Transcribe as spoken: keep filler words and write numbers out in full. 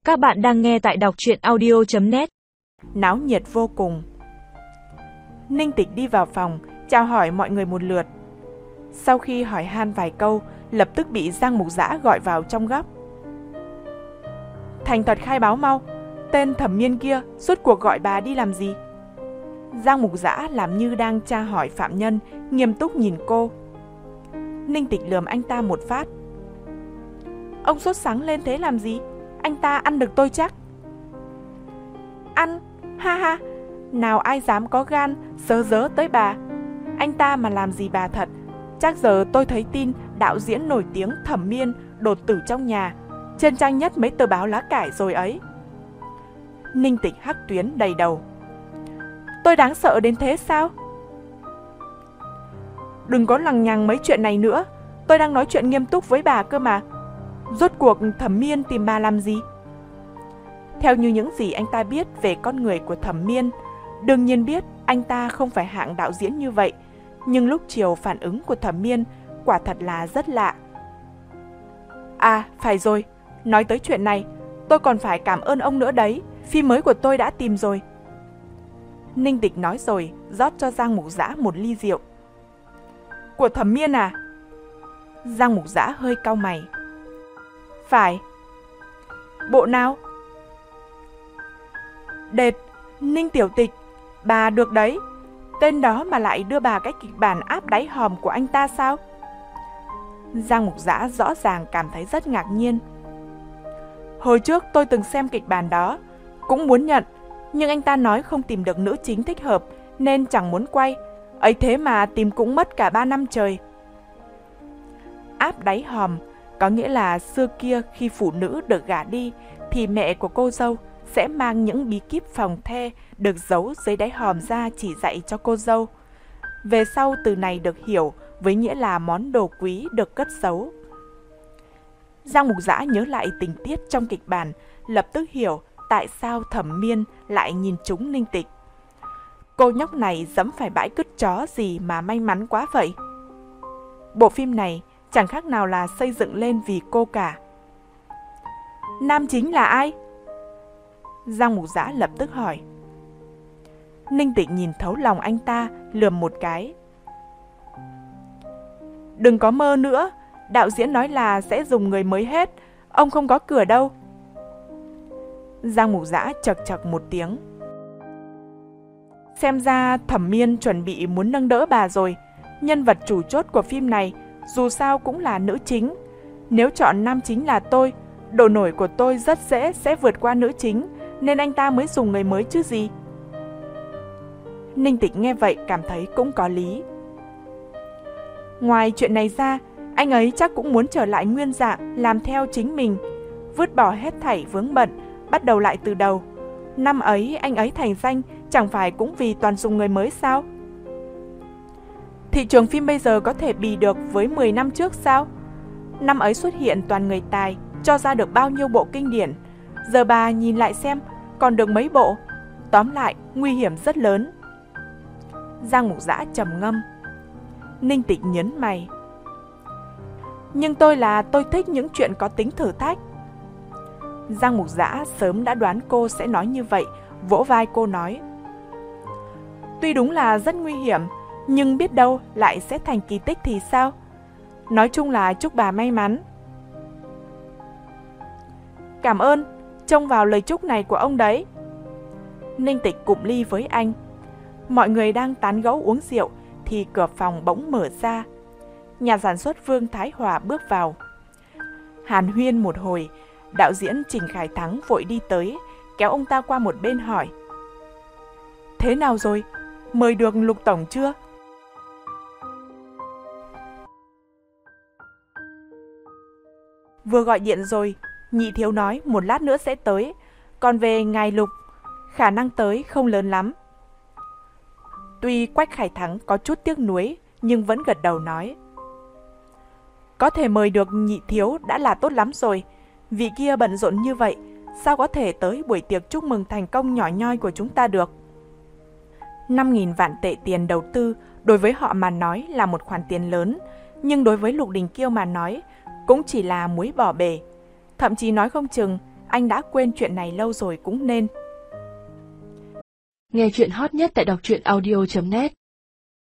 Các bạn đang nghe tại đọc truyện audio chấm net. Náo nhiệt vô cùng. Ninh Tịch đi vào phòng, chào hỏi mọi người một lượt. Sau khi hỏi han vài câu, lập tức bị Giang Mục Dã gọi vào trong góc. Thành thật khai báo mau, tên Thẩm Miên kia suốt cuộc gọi bà đi làm gì? Giang Mục Dã làm như đang tra hỏi phạm nhân, nghiêm túc nhìn cô. Ninh Tịch lườm anh ta một phát. Ông sốt sắng lên thế làm gì? Anh ta ăn được tôi chắc. Ăn? Ha ha, nào ai dám có gan sớ dớ tới bà. Anh ta mà làm gì bà thật, chắc giờ tôi thấy tin đạo diễn nổi tiếng Thẩm Miên đột tử trong nhà, trên trang nhất mấy tờ báo lá cải rồi ấy. Ninh Tịch hắc tuyến đầy đầu. Tôi đáng sợ đến thế sao? Đừng có lằng nhằng mấy chuyện này nữa, tôi đang nói chuyện nghiêm túc với bà cơ mà. Rốt cuộc Thẩm Miên tìm bà làm gì? Theo như những gì anh ta biết về con người của Thẩm Miên, đương nhiên biết anh ta không phải hạng đạo diễn như vậy, nhưng lúc chiều phản ứng của Thẩm Miên quả thật là rất lạ. À, phải rồi, nói tới chuyện này, tôi còn phải cảm ơn ông nữa đấy, phim mới của tôi đã tìm rồi. Ninh Tịch nói rồi, rót cho Giang Mục Dã một ly rượu. Của Thẩm Miên à? Giang Mục Dã hơi cau mày. Phải. Bộ nào? Đệt, Ninh Tiểu Tịch, bà được đấy. Tên đó mà lại đưa bà cái kịch bản áp đáy hòm của anh ta sao? Giang Mục Dã rõ ràng cảm thấy rất ngạc nhiên. Hồi trước tôi từng xem kịch bản đó, cũng muốn nhận, nhưng anh ta nói không tìm được nữ chính thích hợp nên chẳng muốn quay. Ấy thế mà tìm cũng mất cả ba năm trời. Áp đáy hòm có nghĩa là xưa kia khi phụ nữ được gả đi thì mẹ của cô dâu sẽ mang những bí kíp phòng the được giấu dưới đáy hòm ra chỉ dạy cho cô dâu. Về sau từ này được hiểu với nghĩa là món đồ quý được cất giấu. Giang Mục Dã nhớ lại tình tiết trong kịch bản, lập tức hiểu tại sao Thẩm Miên lại nhìn trúng Ninh Tịch. Cô nhóc này dẫm phải bãi cứt chó gì mà may mắn quá vậy. Bộ phim này chẳng khác nào là xây dựng lên vì cô cả. Nam chính là ai? Giang Mục Dã lập tức hỏi. Ninh Tịch nhìn thấu lòng anh ta, lườm một cái. Đừng có mơ nữa, đạo diễn nói là sẽ dùng người mới hết, ông không có cửa đâu. Giang Mục Dã chậc chậc một tiếng. Xem ra Thẩm Miên chuẩn bị muốn nâng đỡ bà rồi. Nhân vật chủ chốt của phim này dù sao cũng là nữ chính. Nếu chọn nam chính là tôi, độ nổi của tôi rất dễ sẽ vượt qua nữ chính, nên anh ta mới dùng người mới chứ gì. Ninh Tịch nghe vậy cảm thấy cũng có lý. Ngoài chuyện này ra, anh ấy chắc cũng muốn trở lại nguyên dạng, làm theo chính mình, vứt bỏ hết thảy vướng bận, bắt đầu lại từ đầu. Năm ấy anh ấy thành danh chẳng phải cũng vì toàn dùng người mới sao? Thị trường phim bây giờ có thể bì được với mười năm trước sao? Năm ấy xuất hiện toàn người tài, cho ra được bao nhiêu bộ kinh điển. Giờ bà nhìn lại xem, còn được mấy bộ. Tóm lại, nguy hiểm rất lớn. Giang Mục Dã trầm ngâm. Ninh Tịch nhấn mày. Nhưng tôi là tôi thích những chuyện có tính thử thách. Giang Mục Dã sớm đã đoán cô sẽ nói như vậy, vỗ vai cô nói. Tuy đúng là rất nguy hiểm, nhưng biết đâu lại sẽ thành kỳ tích thì sao? Nói chung là chúc bà may mắn. Cảm ơn, trông vào lời chúc này của ông đấy. Ninh Tịch cụm ly với anh. Mọi người đang tán gẫu uống rượu thì cửa phòng bỗng mở ra. Nhà sản xuất Vương Thái Hòa bước vào. Hàn huyên một hồi, đạo diễn Trình Khải Thắng vội đi tới, kéo ông ta qua một bên hỏi. Thế nào rồi? Mời được Lục Tổng chưa? Vừa gọi điện rồi, nhị thiếu nói một lát nữa sẽ tới. Còn về ngài Lục, khả năng tới không lớn lắm. Tuy Quách Khải Thắng có chút tiếc nuối, nhưng vẫn gật đầu nói. Có thể mời được nhị thiếu đã là tốt lắm rồi. Vị kia bận rộn như vậy, sao có thể tới buổi tiệc chúc mừng thành công nhỏ nhoi của chúng ta được? năm nghìn vạn tệ tiền đầu tư đối với họ mà nói là một khoản tiền lớn, nhưng đối với Lục Đình Kiêu mà nói cũng chỉ là muối bỏ bể. Thậm chí nói không chừng anh đã quên chuyện này lâu rồi cũng nên. Nghe chuyện hot nhất tại đọc truyện audio chấm net.